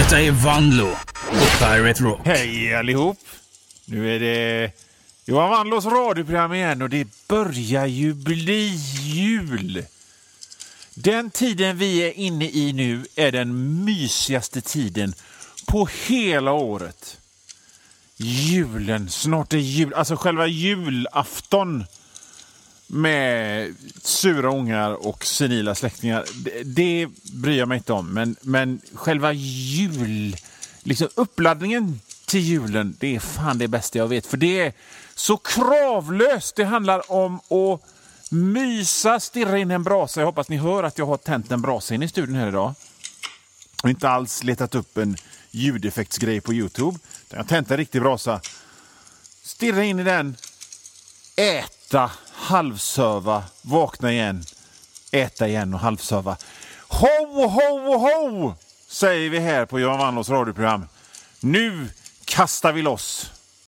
Detta är Vanlo och Pirate Rock. Hej allihop! Nu är det Johan Vanlos radioprogram igen och det börjar ju bli jul. Den tiden vi är inne i nu är den mysigaste tiden på hela året. Julen, snart är jul, alltså själva julafton med sura ungar och senila släktingar, det bryr jag mig inte om. Men själva jul, liksom uppladdningen till julen, det är fan det bästa jag vet. För det är så kravlöst. Det handlar om att mysa, stirra in en brasa. Jag hoppas ni hör att jag har tänt en brasa in i studion här idag. Och inte alls letat upp en ljudeffektsgrej på YouTube. Jag har tänt en riktig brasa. Stirra in i den. Äta, halvsöva, vakna igen. Äta igen och halvsöva. Ho, ho, ho, säger vi här på Johan Vanlos radioprogram. Nu kastar vi loss.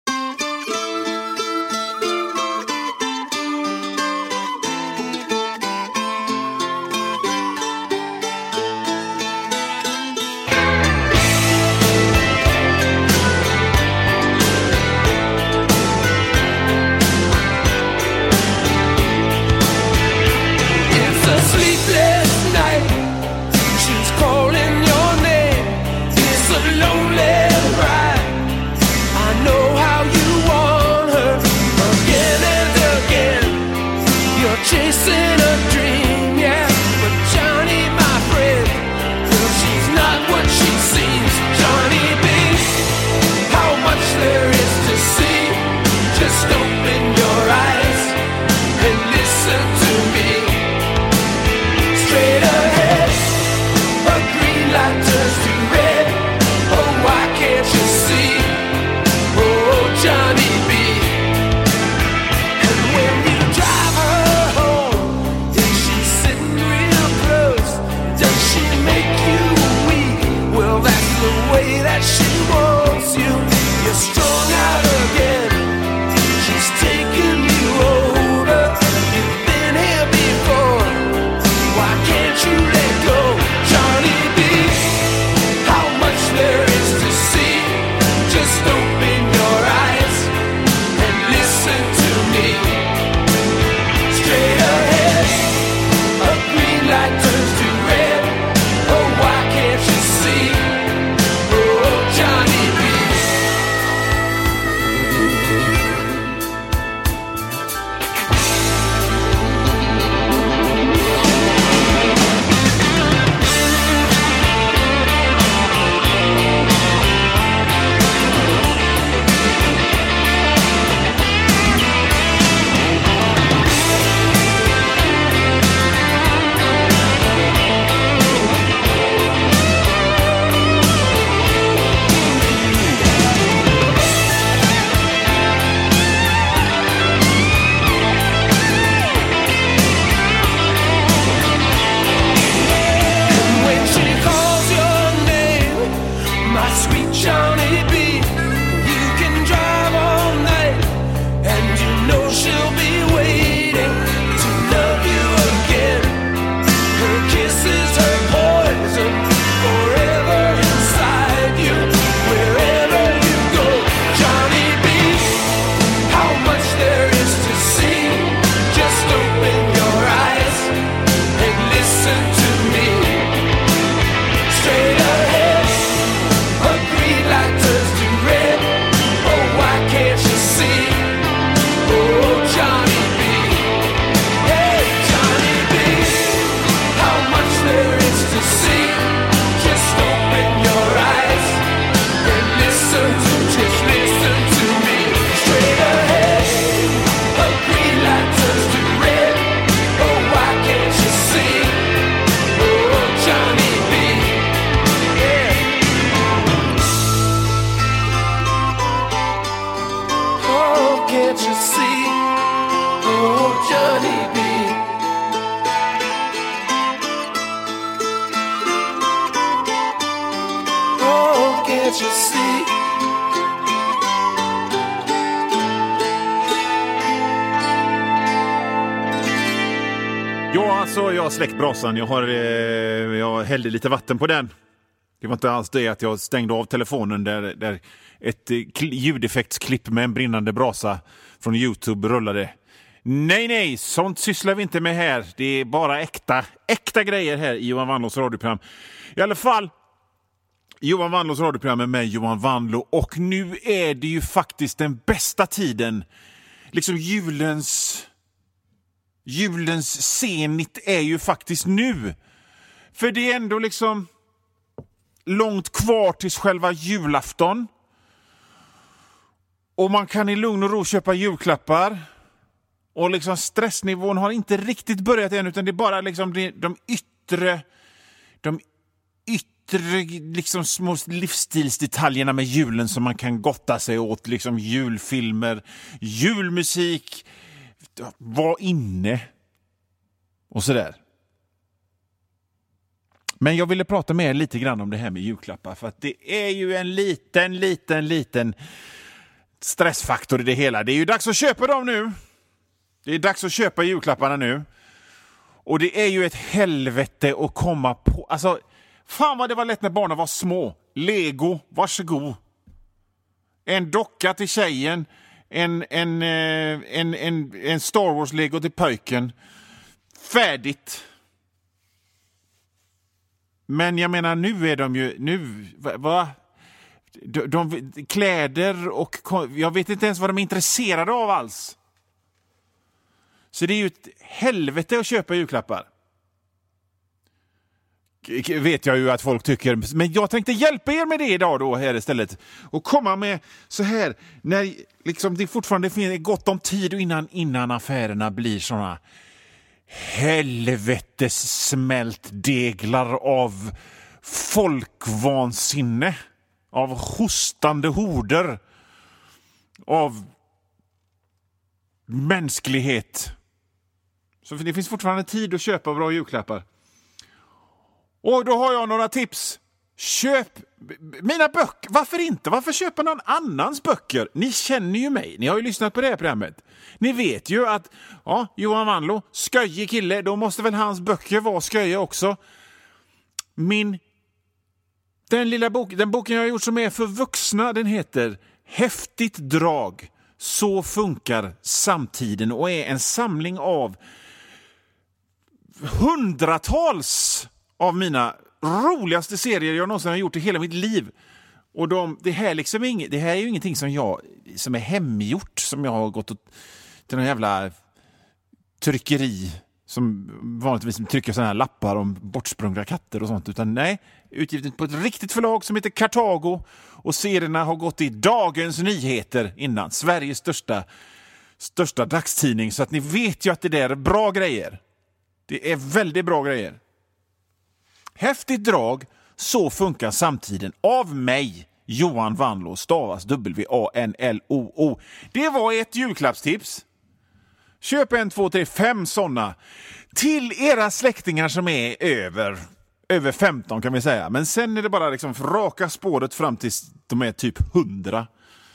Chasing a dream, yeah, but Johnny, my friend, well, she's not what she seems. Johnny B, how much there is to see. Just open your eyes and listen to me. Straight ahead, a green light turns to red. Oh, why can't you see? Oh, Johnny B. And when you drive her home, is she sitting real close? Does she make you weak? Well, that's the way that she wants you. You're strung out again. She's taking you over. You've been here before. Why can't you let go? Johnny B, how much there is to see. Just open your eyes and listen to me. Straight ahead, a green light turns to red. Oh, why can't you see? Oh, Johnny B. And when she calls your name, my sweet Johnny B, you can drive all night, and you know she'll be waiting to love you again. Her kisses, her poison, forever inside you, wherever you go. Johnny B, how much there is to see. Just open your eyes and listen to me. Straight ahead, a green light turns to red. Oh, why can't you see? Oh, Johnny B. Hey, Johnny B, how much there is to see. Just open your eyes and listen to me. Straight ahead, a green light turns to red. Oh, why can't you see? Oh, Johnny B. Yeah. Oh, can't you see? Oh, Johnny B. Oh, can't you see? Ja, alltså jag har släckt brasan. Jag hällde lite vatten på den. Det var inte alls det att jag stängde av telefonen där ett ljudeffektsklipp med en brinnande brasa från YouTube rullade. Nej, sånt sysslar vi inte med här. Det är bara äkta grejer här i Johan Wandlås radioprogram. I alla fall, Johan Wandlås radioprogram med Johan Wandlå. Och nu är det ju faktiskt den bästa tiden. Liksom julens senigt är ju faktiskt nu. För det är ändå liksom långt kvar tills själva julafton. Och man kan i lugn och ro köpa julklappar. Och liksom stressnivån har inte riktigt börjat än, utan det är bara liksom de yttre liksom små livsstilsdetaljerna med julen som man kan gotta sig åt. Liksom julfilmer, julmusik, var inne och sådär. Men jag ville prata med er lite grann om det här med julklappar, för att det är ju en liten stressfaktor i det hela. Det är ju dags att köpa dem nu. Det är dags att köpa julklapparna nu. Och det är ju ett helvete att komma på. Alltså, fan vad det var lätt när barnen var små. Lego, varsågod. En docka till tjejen. En Star Wars Lego till pojken. Färdigt. Men jag menar, nu är de ju... De kläder och... Jag vet inte ens vad de är intresserade av alls. Så det är ju ett helvete att köpa julklappar. Vet jag ju att folk tycker. Men jag tänkte hjälpa er med det idag då här istället. Och komma med så här. När liksom det fortfarande finns gott om tid innan affärerna blir såna helvetes smältdeglar av folkvansinne. Av hostande horder. Av mänsklighet. Så det finns fortfarande tid att köpa bra julklappar. Och då har jag några tips. Köp mina böcker. Varför inte? Varför köpa någon annans böcker? Ni känner ju mig. Ni har ju lyssnat på det här programmet. Ni vet ju att Johan Wandlå, sköjig kille, då måste väl hans böcker vara sköja också. Den boken jag har gjort som är för vuxna, den heter Häftigt drag. Så funkar samtiden och är en samling av hundratals av mina roligaste serier jag någonsin har gjort i hela mitt liv. Och det här är ju ingenting som är hemgjort, som jag har gått till någon jävla tryckeri som vanligtvis trycker såna här lappar om bortsprungna katter och sånt, utan nej, utgivet på ett riktigt förlag som heter Kartago, och serierna har gått i Dagens Nyheter innan, Sveriges största dagstidning, så att ni vet ju att det där är bra grejer. Det är väldigt bra grejer. Häftigt drag, så funkar samtiden, av mig, Johan Wandlå, stavas W-A-N-L-O-O. Det var ett julklappstips. Köp 1, 2, 3, 5 sådana till era släktingar som är över 15 kan vi säga. Men sen är det bara liksom raka spåret fram till de är typ 100.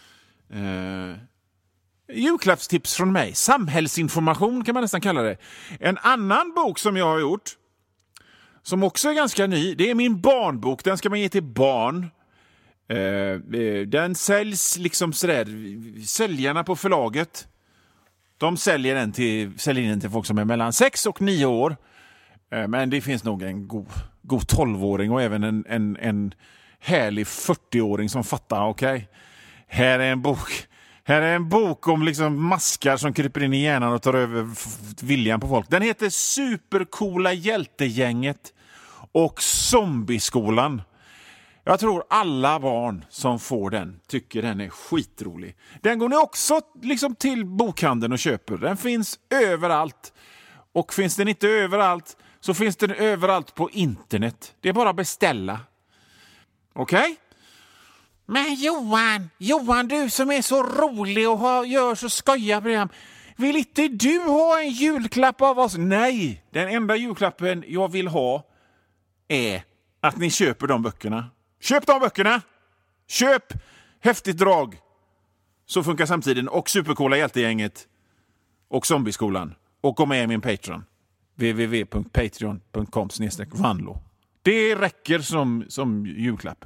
Julklappstips från mig. Samhällsinformation kan man nästan kalla det. En annan bok som jag har gjort, som också är ganska ny, det är min barnbok. Den ska man ge till barn. Den säljs liksom sådär. Säljarna på förlaget, de säljer in den till folk som är mellan 6 och 9 år. Men det finns nog en god 12-åring och även en härlig 40-åring som fattar, okej. Här är en bok om liksom maskar som kryper in i hjärnan och tar över viljan på folk. Den heter Supercoola hjältegänget och Zombieskolan. Jag tror alla barn som får den tycker den är skitrolig. Den går ni också liksom till bokhandeln och köper. Den finns överallt. Och finns den inte överallt så finns den överallt på internet. Det är bara att beställa. Okej? Men Johan, du som är så rolig och gör så skojiga program. Vill inte du ha en julklapp av oss? Nej, den enda julklappen jag vill ha är att ni köper de böckerna. Köp de böckerna! Köp Häftigt drag, Så funkar samtiden, och Supercoola hjältegänget och Zombieskolan. Och gå med i min Patreon. www.patreon.com/Wandlå. Det räcker som julklapp.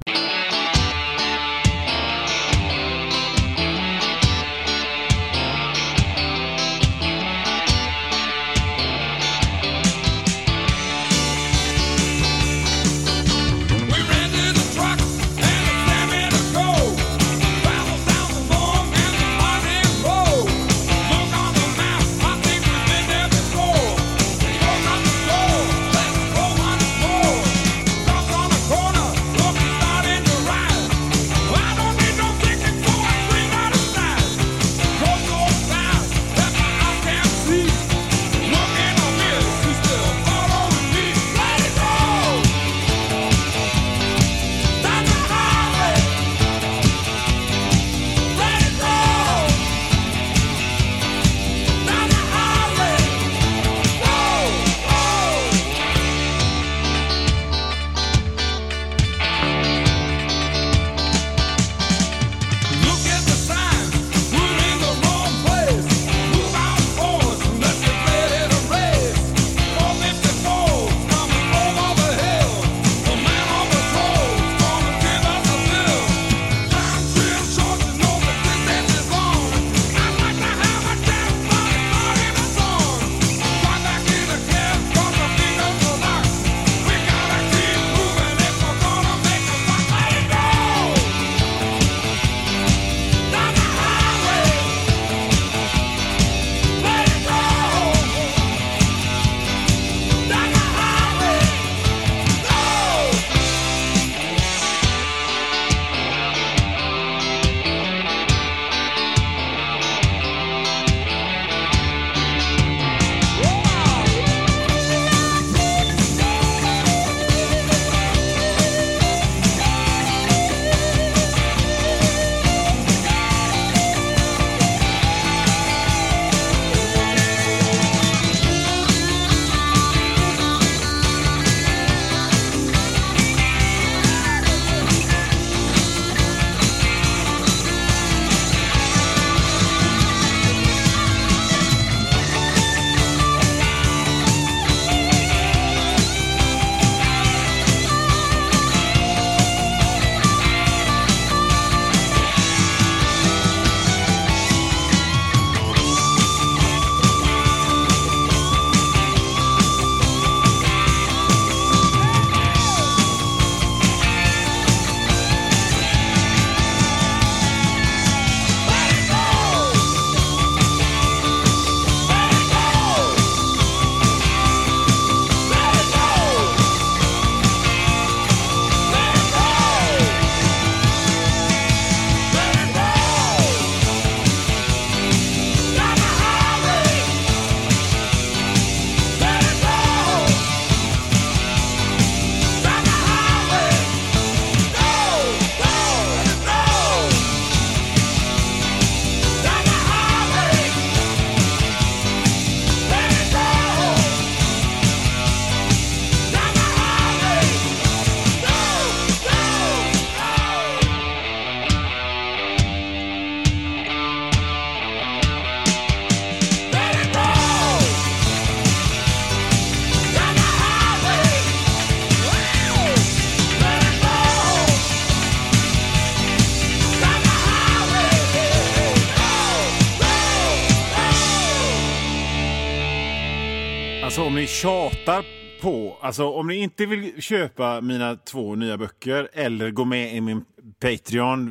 Alltså om ni tjatar på, alltså om ni inte vill köpa mina 2 nya böcker eller gå med i min Patreon,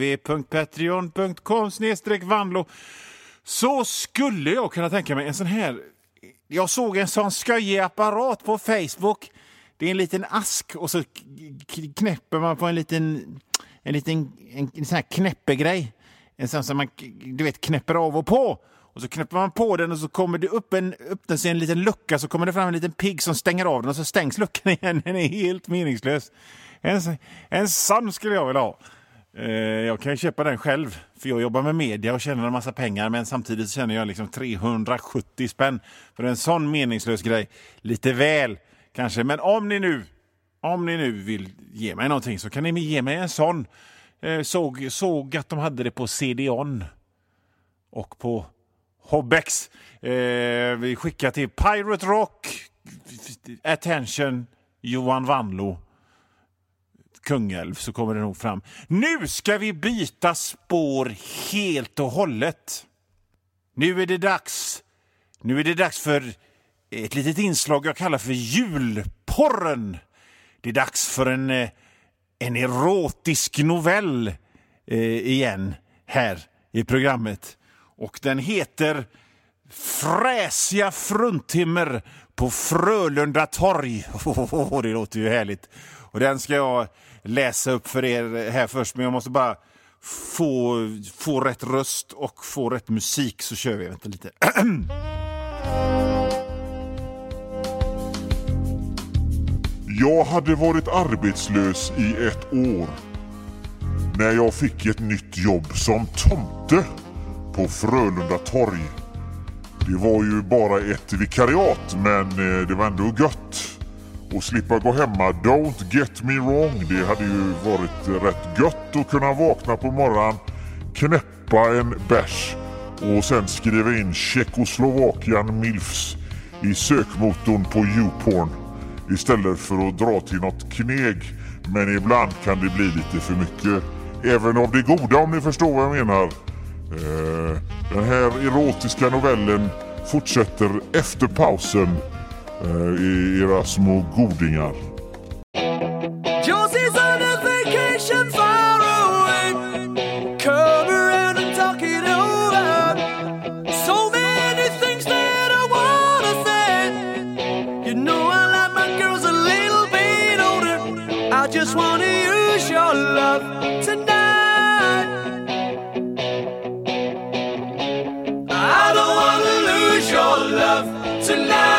www.patreon.com/Vanlo, så skulle jag kunna tänka mig en sån här. Jag såg en sån skojig apparat på Facebook. Det är en liten ask och så knäpper man på en sån här knäppegrej. En sån som man, du vet, knäpper av och på. Och så knäpper man på den och så kommer det öppnar sig en liten lucka, så kommer det fram en liten pigg som stänger av den och så stängs luckan igen. Den är helt meningslös. En sån skulle jag vilja ha. Jag kan ju köpa den själv, för jag jobbar med media och tjänar en massa pengar, men samtidigt känner jag liksom 370 spänn för en sån meningslös grej. Lite väl kanske, men om ni nu vill ge mig någonting så kan ni ge mig en sån. Såg att de hade det på CD-ON och på Hobbex. Vi skickar till Pirate Rock, Attention, Johan Vanlo. Kungälv så kommer det nog fram. Nu ska vi byta spår helt och hållet. Nu är det dags för ett litet inslag jag kallar för julporren. Det är dags för en erotisk novell igen här i programmet. Och den heter Fräsiga fruntimmer på Frölunda torg. Det låter ju härligt. Och den ska jag läsa upp för er här först. Men jag måste bara få rätt röst och få rätt musik, så kör vi. Vänta lite. Jag hade varit arbetslös i 1 år när jag fick ett nytt jobb som tomte på Frölunda torg. Det var ju bara ett vikariat, men det var ändå gött att slippa gå hemma. Don't get me wrong, det hade ju varit rätt gött att kunna vakna på morgonen, knäppa en bärs och sen skriva in Tjeckoslovakian Milfs i sökmotorn på YouPorn istället för att dra till något kneg. Men ibland kan det bli lite för mycket, även av det goda, om ni förstår vad jag menar. Den här erotiska novellen fortsätter efter pausen i era små godingar. Josie's on a vacation far away. Come around and talk it over. So many things that I wanna say. You know I like my girls a little bit older. I just wanna use your love tonight. I don't wanna lose your love tonight.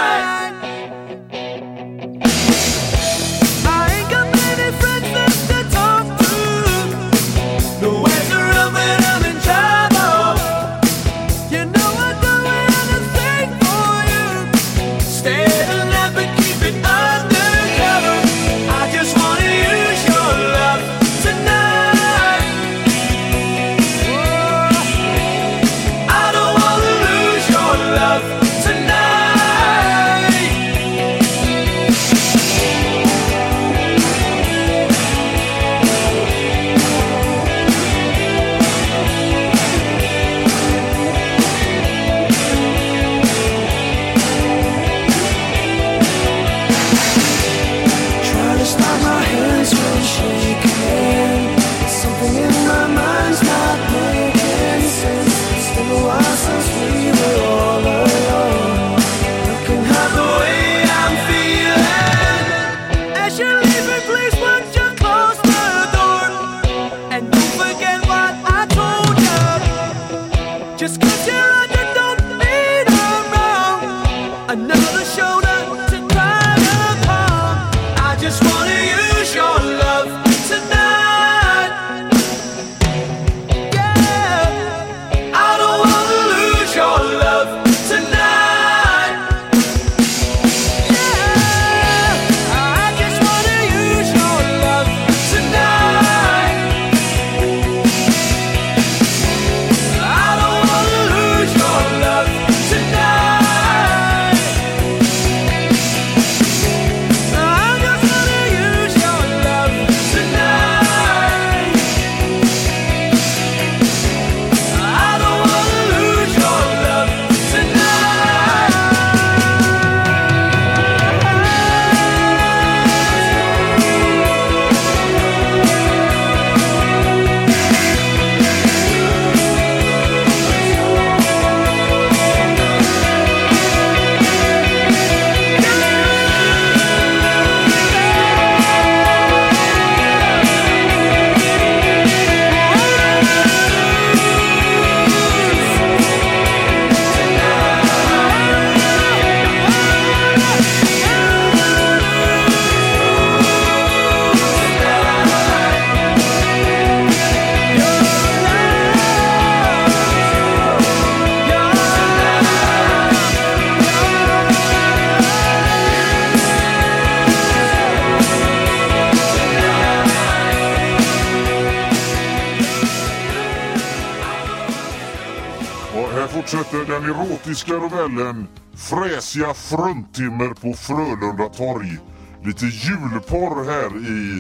fortsätter den erotiska novellen Fräsiga fruntimmer på Frölunda torg. Lite julporr här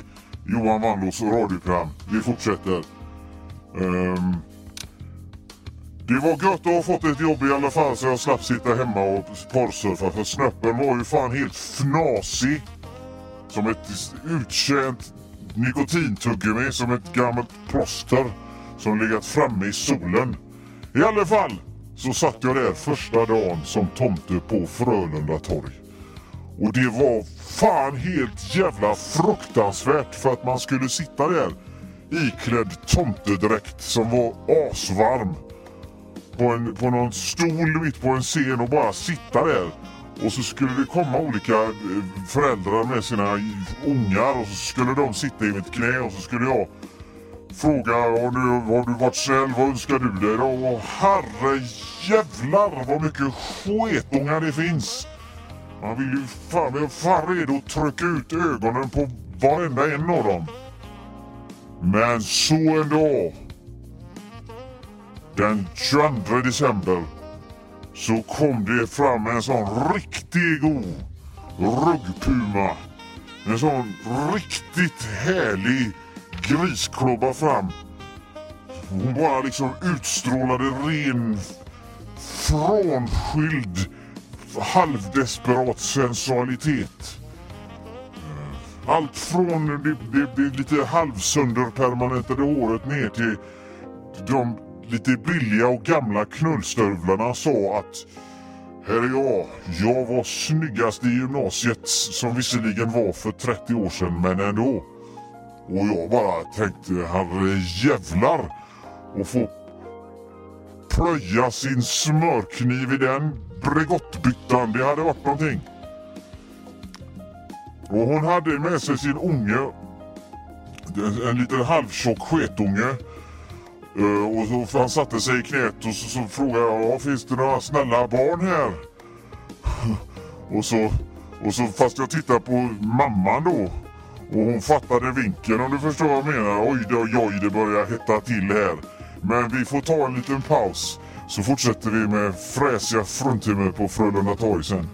Johan Wanlås radioprogram. Vi fortsätter. Det var gött att ha fått ett jobb i alla fall, så jag slapp sitta hemma och porrsurfa, för snöppen var ju fan helt fnasig. Som ett utkänt nikotintuggummi, som ett gammalt plåster som legat framme i solen. I alla fall så satt jag där första dagen som tomte på Frölunda torg. Och det var fan helt jävla fruktansvärt, för att man skulle sitta där iklädd tomtedräkt som var asvarm på någon stol mitt på en scen och bara sitta där. Och så skulle det komma olika föräldrar med sina ungar och så skulle de sitta i mitt knä och så skulle jag fråga: har du varit snäll, vad önskar du dig då? Och herre jävlar vad mycket sketungar det finns. Man vill ju fan redo att trycka ut ögonen på varenda en av dem. Men så en dag, den 22 december, så kom det fram en sån riktigt god ruggpuma. En sån riktigt härlig grisklubba fram. Hon bara liksom utstrålade ren, frånskild, halvdesperat sensualitet. Allt från det lite halvsönderpermanentade håret ner till de lite billiga och gamla knullstövlarna sa att här är jag var snyggast i gymnasiet, som visserligen var för 30 år sedan, men ändå. Och jag bara tänkte, herre jävlar, och få plöja sin smörkniv i den bregottbyttan, det hade varit någonting. Och hon hade med sig sin unge, en liten halvtjock sketunge. Och så han satte sig i knät och så frågade jag: finns det några snälla barn här? och så fast jag tittar på mamman då, och hon fattade vinkeln, om du förstår vad jag menar. Oj, det börjar hetta till här. Men vi får ta en liten paus, så fortsätter vi med fräsiga fruntimmer på Frölunda torg sen.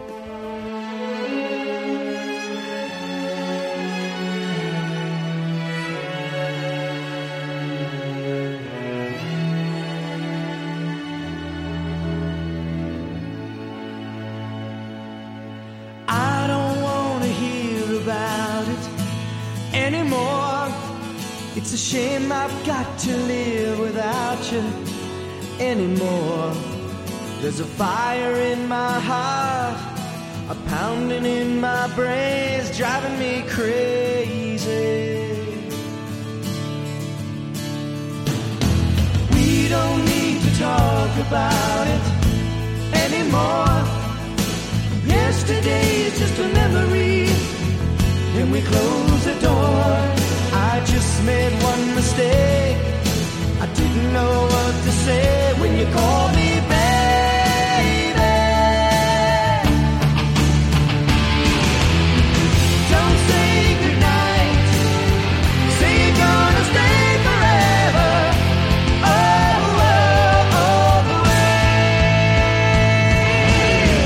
It's a shame I've got to live without you anymore. There's a fire in my heart, a pounding in my brains, driving me crazy. We don't need to talk about it anymore. Yesterday is just a memory, and we close the door. I just made one mistake. I didn't know what to say when you called me baby. Don't say goodnight, say you're gonna stay forever. All the way.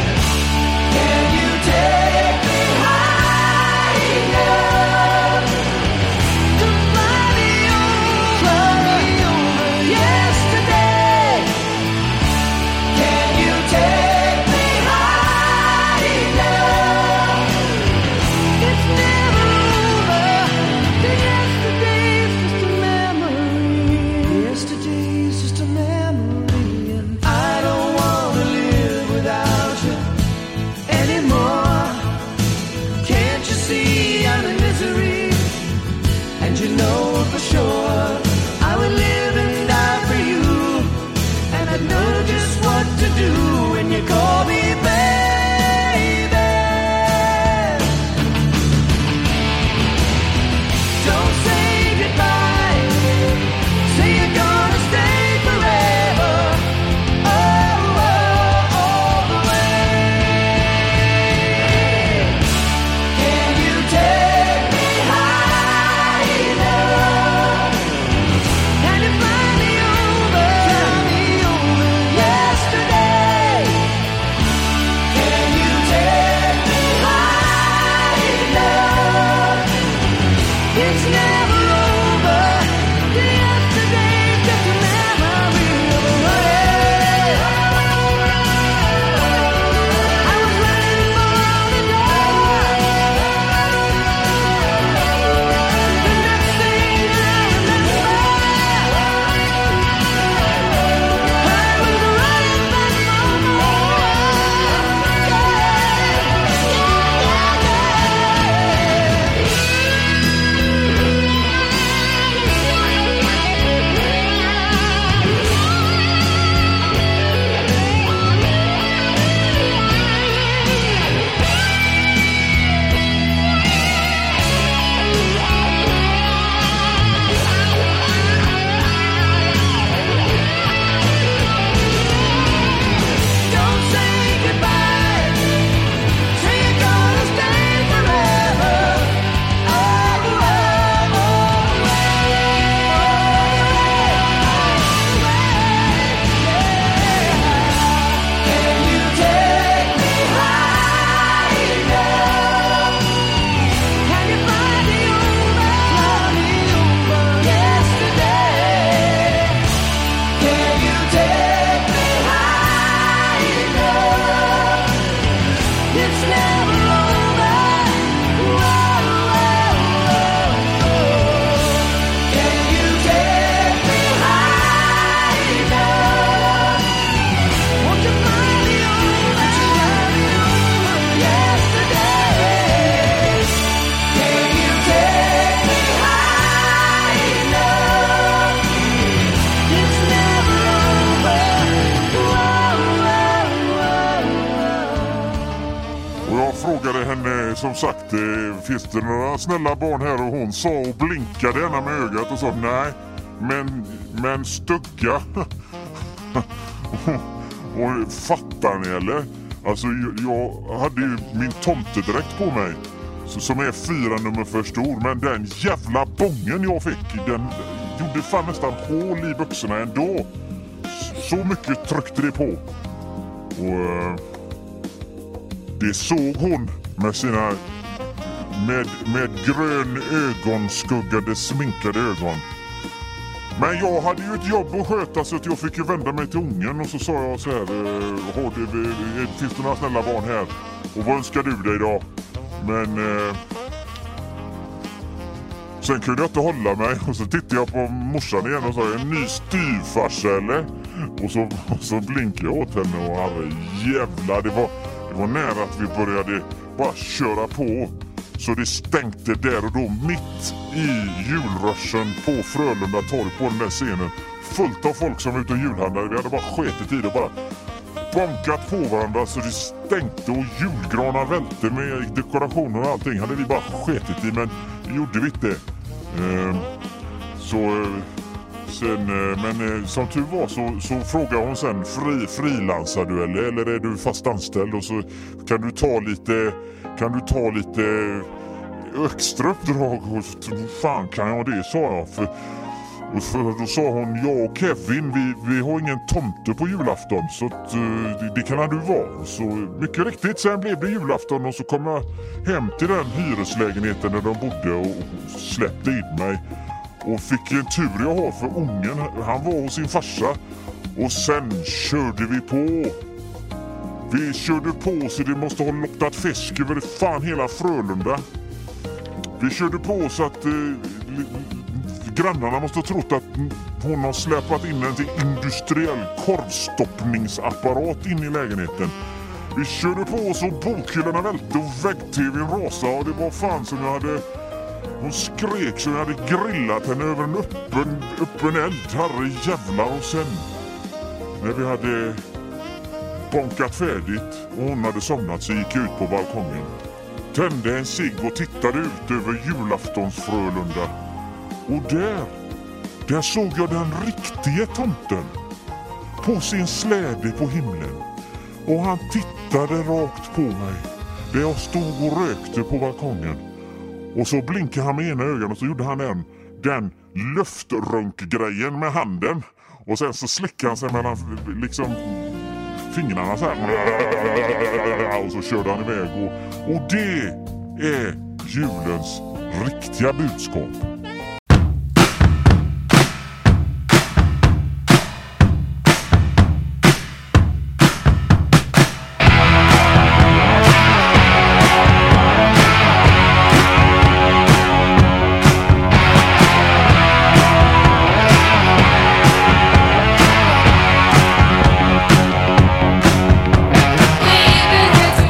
Och jag frågade henne som sagt, finns det några snälla barn här? Och hon sa och blinkade gärna med ögat och sa nej, men stugga. Och fattar ni eller? Alltså jag hade ju min tomtedräkt på mig som är 4 nummer för stor, men den jävla bången jag fick, den gjorde fan nästan hål i byxorna ändå. Så mycket tryckte det på. Och det såg hon med sina med grön ögonskuggade sminkade ögon. Men jag hade ju ett jobb att sköta så att jag fick ju vända mig till ungen och så sa jag så här, finns det några snälla barn här? Och vad önskar du dig då? Men sen kunde jag inte hålla mig och så tittade jag på morsan igen och sa, en ny styvfarsa eller? Och så blinkade jag åt henne och herrejävlar, det var nära att vi började bara köra på. Så det stänkte där och då mitt i julröschen på Frölunda torg på den där scenen. Fullt av folk som var ute och julhandlade. Vi hade bara sketit i det och bara bankat på varandra så det stänkte och julgranar välte med dekorationer och allting. Hade vi bara sketit i, men det gjorde vi inte. Men som tur var så frågade hon sen, frilansar du eller är du fast anställd? Och så kan du ta lite extra uppdrag. Och fan kan jag det, sa jag. För då sa hon, jag och Kevin vi har ingen tomte på julafton så att, det kan du vara. Så mycket riktigt, sen blev det julafton och så kom jag hem till den hyreslägenheten där de bodde och släppte in mig. Och fick en tur jag har för ungen, han var hos sin farsa. Och sen körde vi på. Vi körde på så det måste ha luktat fisk över fan hela Frölunda. Vi körde på så att grannarna måste ha trott att hon har släpat in en till industriell korvstoppningsapparat in i lägenheten. Vi körde på så bokhyllorna välte och vägg-tvn rasade och det var fan som jag hade... Hon skrek så jag hade grillat henne över en öppen eld. Herre jävlar. Och sen när vi hade bonkat färdigt och hon hade somnat så gick jag ut på balkongen. Tände en cigg och tittade ut över julaftons Frölunda. Och där såg jag den riktiga tomten på sin släde på himlen. Och han tittade rakt på mig där jag stod och rökte på balkongen. Och så blinkade han med ena ögonen och så gjorde han den luftrunkgrejen med handen. Och sen så slickade han sig mellan liksom fingrarna så här. Och så körde han iväg. Och det är julens riktiga budskap.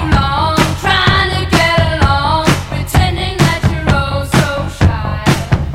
Trying to get along, pretending that you're oh so shy.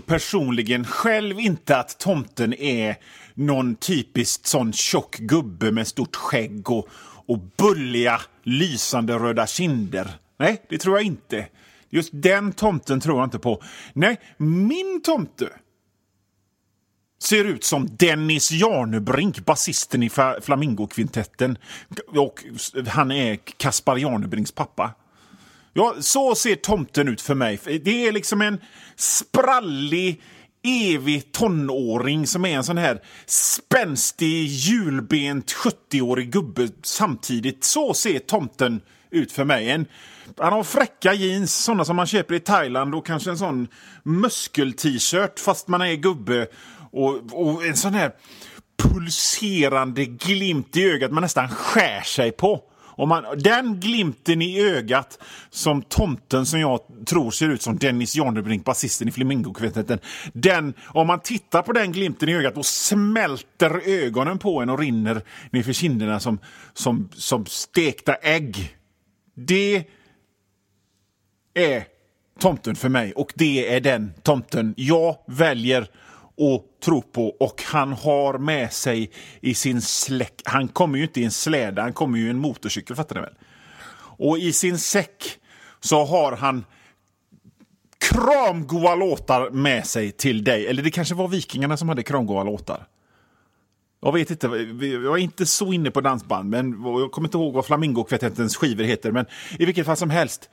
personligen själv inte att tomten är någon typiskt sån tjock gubbe med stort skägg och bulliga, lysande röda kinder. Nej, det tror jag inte. Just den tomten tror jag inte på. Nej, min tomte ser ut som Dennis Jarnebrink, basisten i Flamingokvintetten. Och han är Kaspar Jarnebrinks pappa. Ja, så ser tomten ut för mig. Det är liksom en sprallig, evig tonåring som är en sån här spänstig, julbent 70-årig gubbe samtidigt. Så ser tomten ut för mig. Han har fräcka jeans, sådana som man köper i Thailand, och kanske en sån muskel-t-shirt fast man är gubbe. Och en sån här pulserande glimt i ögat man nästan skär sig på. Den glimten i ögat som tomten som jag tror ser ut som Dennis Jarnebrink, basisten i Flamingokvintetten, om man tittar på den glimten i ögat, då smälter ögonen på en och rinner ner för kinderna som stekta ägg. Det är tomten för mig, och det är den tomten jag väljer att tro på. Och han har med sig i sin släck, han kommer ju inte i en släde, han kommer ju i en motorcykel, fattar ni väl? Och i sin säck så har han kramgoa låtar med sig till dig. Eller det kanske var Vikingarna som hade kramgoa låtar. Jag vet inte, jag är inte så inne på dansband, men jag kommer inte ihåg vad Flamingokvintettens skivor heter, men i vilket fall som helst.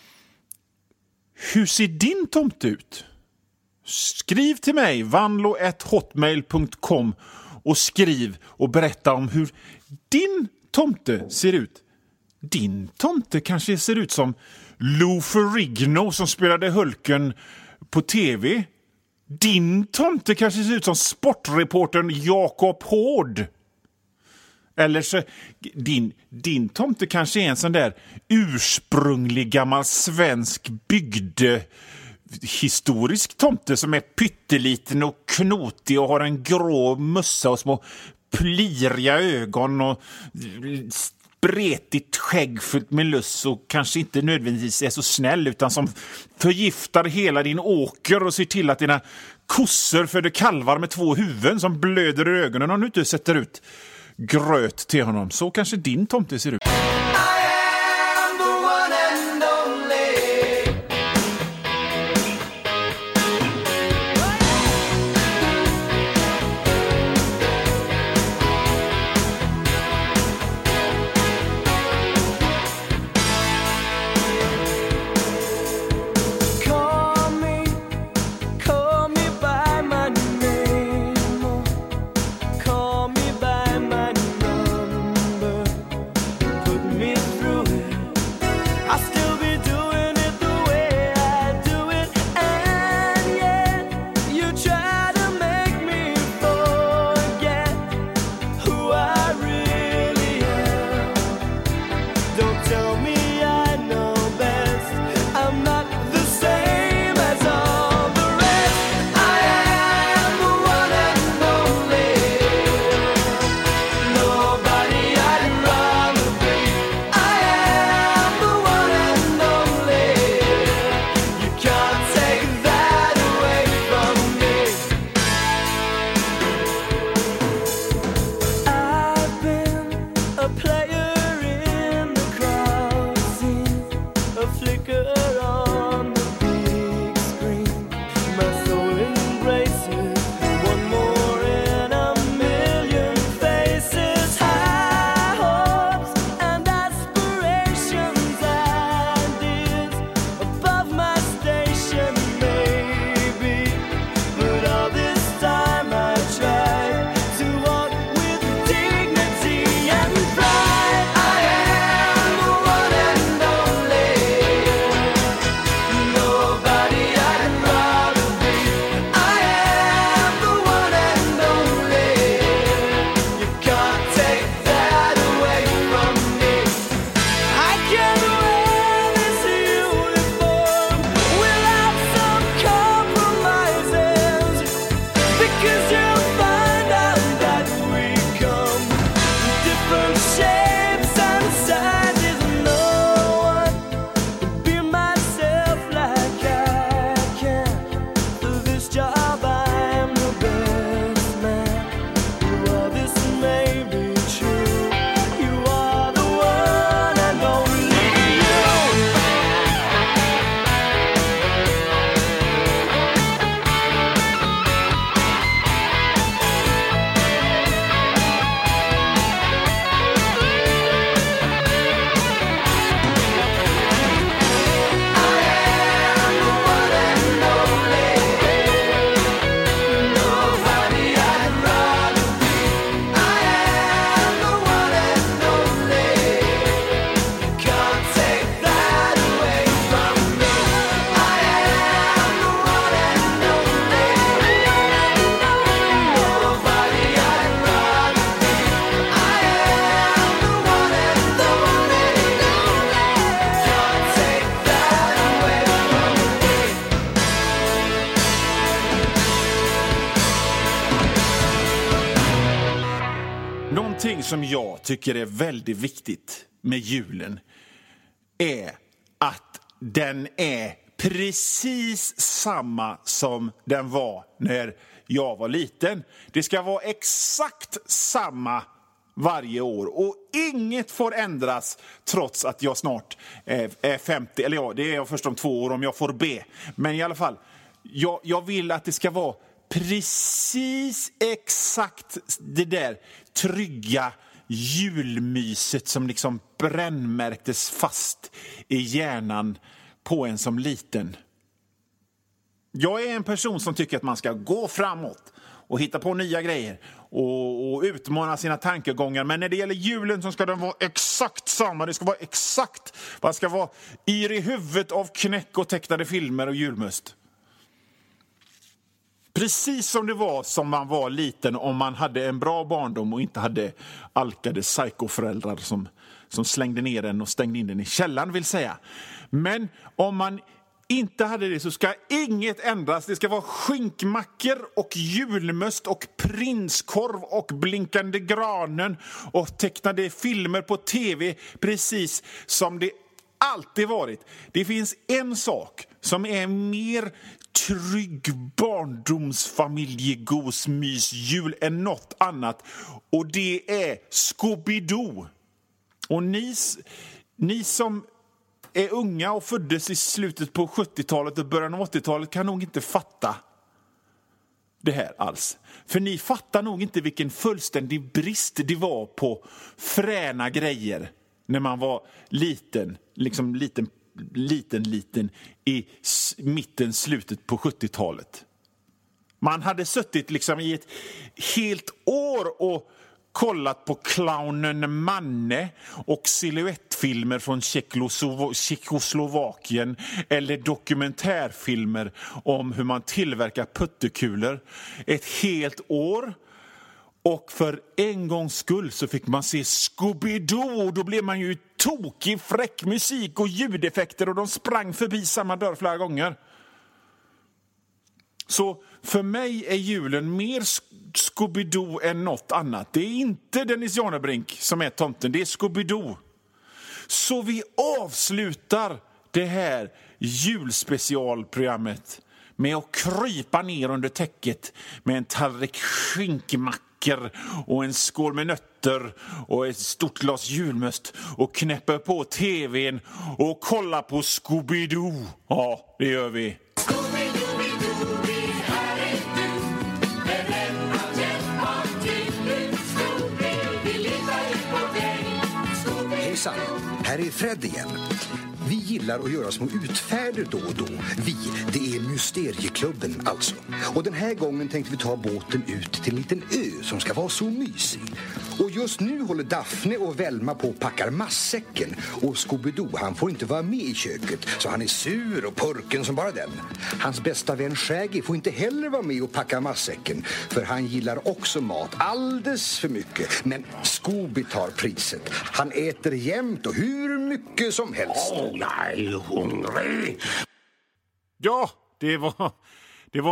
Hur ser din tomte ut? Skriv till mig, vanlo@hotmail.com, och skriv och berätta om hur din tomte ser ut. Din tomte kanske ser ut som Lou Ferrigno som spelade Hulken på tv. Din tomte kanske ser ut som sportreportern Jakob Hård. Eller så din tomte kanske är en sån där ursprunglig gammal svensk bygde historisk tomte som är pytteliten och knotig och har en grå mössa och små pliriga ögon och spretigt skägg fullt med luss, och kanske inte nödvändigtvis är så snäll, utan som förgiftar hela din åker och ser till att dina kossor föder kalvar med 2 huvuden som blöder i ögonen om du inte sätter ut gröt till honom. Så kanske din tomte ser ut. Någonting som jag tycker är väldigt viktigt med julen är att den är precis samma som den var när jag var liten. Det ska vara exakt samma varje år och inget får ändras trots att jag snart är 50. Eller ja, det är jag först om 2 år om jag får be. Men i alla fall, jag vill att det ska vara precis exakt det där trygga julmyset som liksom brännmärktes fast i hjärnan på en som liten. Jag är en person som tycker att man ska gå framåt och hitta på nya grejer och utmana sina tankegångar. Men när det gäller julen så ska den vara exakt samma. Det ska vara exakt. Man ska vara yr i huvudet av knäck och tecknade filmer och julmust. Precis som det var som man var liten om man hade en bra barndom och inte hade alkade psykoföräldrar som slängde ner den och stängde in den i källaren vill säga. Men om man inte hade det så ska inget ändras. Det ska vara skinkmackor och julmust och prinskorv och blinkande granen och tecknade filmer på tv precis som det alltid varit. Det finns en sak som är mer trygg barndomsfamiljegosmysjul än något annat och det är Scooby-Doo. Och ni som är unga och föddes i slutet på 70-talet och början av 80-talet kan nog inte fatta det här alls. För ni fattar nog inte vilken fullständig brist det var på fräna grejer när man var liten, liksom liten i mitten, slutet på 70-talet. Man hade suttit liksom i ett helt år och kollat på clownen Manne och silhuettfilmer från Tjeckoslovakien eller dokumentärfilmer om hur man tillverkar puttekulor ett helt år. Och för en gångs skull så fick man se Scooby-Doo. Då blev man ju tokig, fräck musik och ljudeffekter och de sprang förbi samma dörr flera gånger. Så för mig är julen mer Scooby-Doo än något annat. Det är inte Dennis Janebrink som är tomten, det är Scooby-Doo. Så vi avslutar det här julspecialprogrammet med att krypa ner under täcket med en tallrik skinkmackor och en skål med nötter och ett stort glas julmust och knäpper på tvn och kollar på Scooby-Doo. Ja, det gör vi. Hejsan, här är Fred igen. Vi gillar att göra små utfärder då och då. Vi, det är Mysterieklubben alltså. Och den här gången tänkte vi ta båten ut till en liten ö som ska vara så mysig. Och just nu håller Daphne och Velma på och packar massäcken. Och Scooby-Doo, han får inte vara med i köket, så han är sur och purken som bara den. Hans bästa vän Shaggy får inte heller vara med och packa massäcken, för han gillar också mat alldeles för mycket. Men Scooby tar priset. Han äter jämt och hur mycket som helst. Jag är hungrig. Ja, det var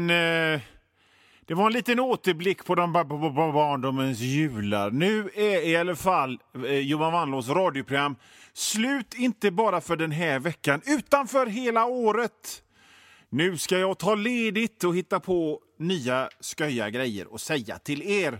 en liten återblick på de barndomens jular. Nu är i alla fall Johan Wannlås radioprogram slut, inte bara för den här veckan utan för hela året. Nu ska jag ta ledigt och hitta på nya sköja grejer och säga till er.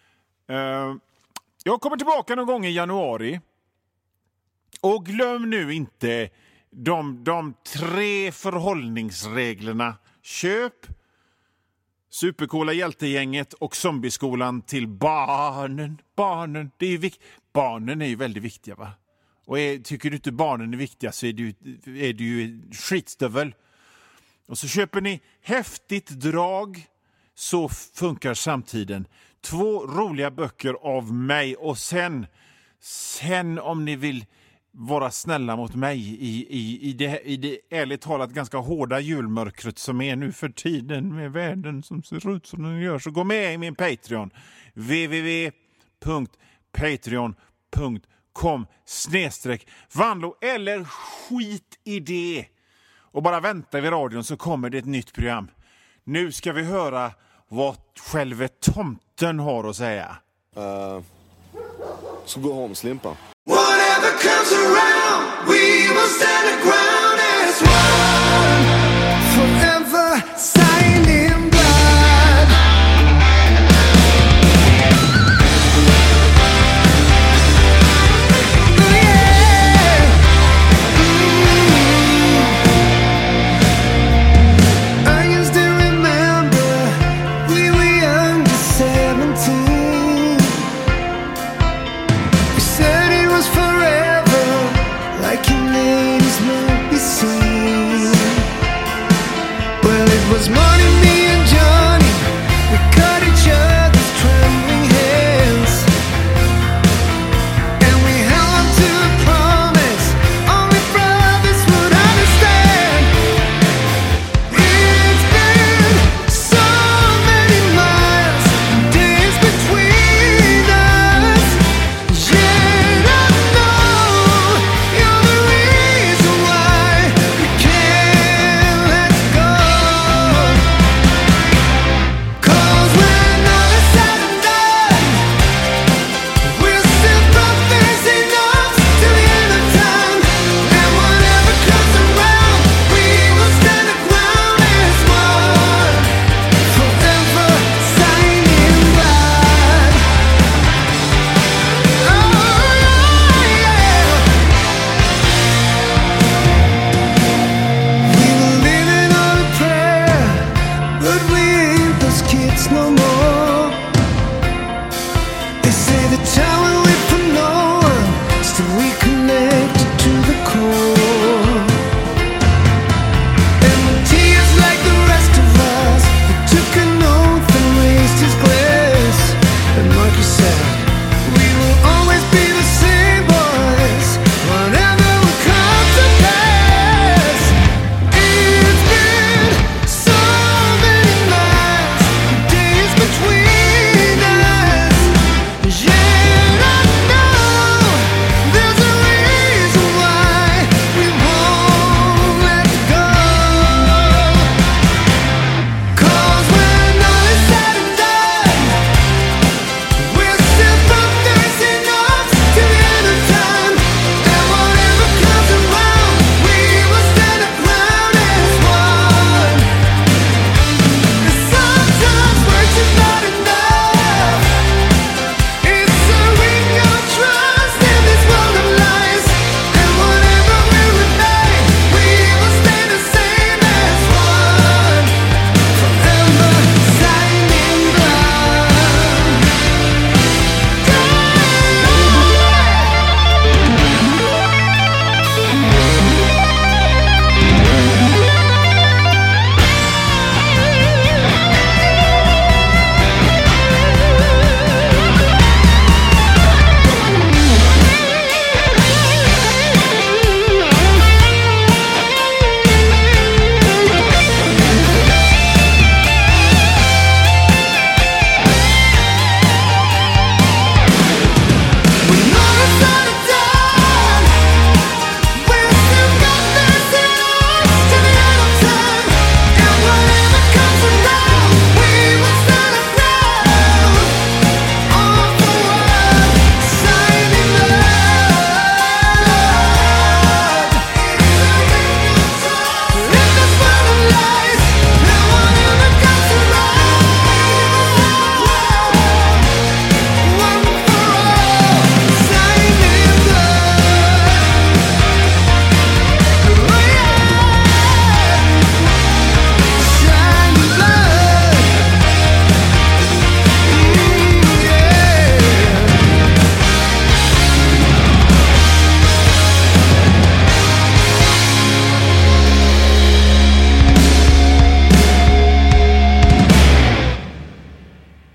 Jag kommer tillbaka någon gång i januari. Och glöm nu inte de 3 förhållningsreglerna. Köp Supercoola Hjältegänget och Zombieskolan till barnen. Det är barnen är ju väldigt viktiga, va? Och tycker du inte barnen är viktiga så är du ju skitstövel. Och så köper ni Häftigt drag, Så funkar samtiden. 2 roliga böcker av mig och sen om ni vill vara snälla mot mig i det ärligt talat ganska hårda julmörkret som är nu för tiden med världen som ser ut som den gör, så gå med i min Patreon www.patreon.com/Vanlo eller skit i det och bara vänta vid radion så kommer det ett nytt program. Nu ska vi höra vad själva tomten har att säga. Så go home, Slimpa. Whatever comes around, we will stand the ground as one. Forever signed in blood. Oh yeah. I used to remember we were young, just 17. We said it was forever, like your names might be seen. Well, it was money, me and Johnny. We cut each other's trembling hands, and we held on to a promise only brothers would understand. It's been so many miles, days between us. Yet I know you're the reason why we can't let go. 'Cause when all is said and done, we're still brothers enough till the end of time. And whatever comes around, we will stand the ground as one. Forever signed in blood. Oh yeah. We were living on a prayer, but we ain't those kids no more. They say the time will wait for no one, still we connected to the core. And Matthias, like the rest of us, he took an oath and raised his glass. And Marcus said,